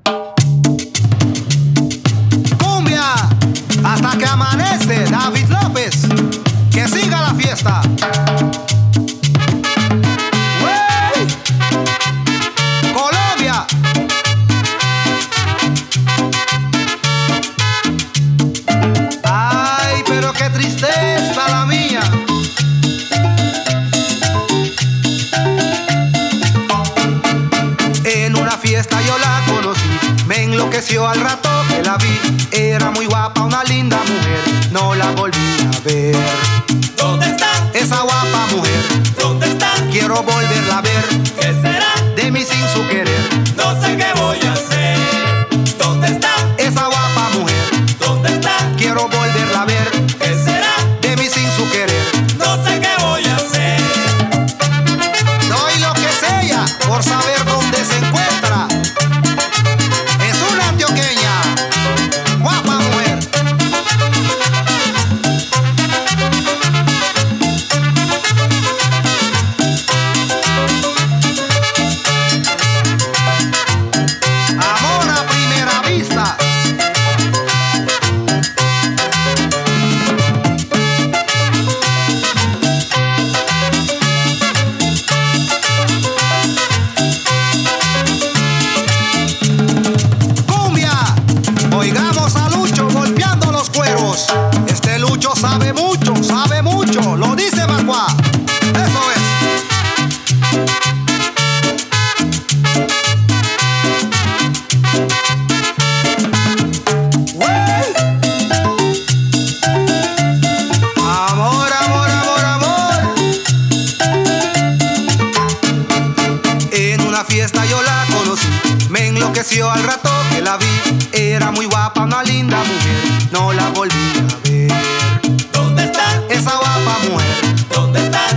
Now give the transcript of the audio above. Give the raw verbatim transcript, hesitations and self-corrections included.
Cumbia, hasta que amanece, David López. Que siga la fiesta. ¡Wey! Colombia. Ay, pero qué tristeza la mía. En una fiesta yo la conocí, me enloqueció al rato que la vi. Era muy guapa, una linda mujer, no la volví a ver. ¿Dónde está esa guapa mujer? ¿Dónde está? Quiero volverla a ver. ¿Qué será de mí sin su querer? No sé qué voy a hacer. ¿Dónde está esa guapa mujer? ¿Dónde está? Quiero volverla a ver. ¿Qué será de mí sin su querer? No sé qué voy a hacer. Doy lo que sea por saber dónde se encuentra. Es una antioqueña, guapa mujer. Amor a primera vista. Oigamos a Lucho golpeando los cueros. Este Lucho sabe mucho, sabe mucho, lo dice Macuá. Eso es. ¡Wey! Amor, amor, amor, amor. En una fiesta yo la conocí, me enloqueció al rato que la vi. Era muy guapa, una linda mujer, no la volví a ver. ¿Dónde está esa guapa mujer? ¿Dónde está?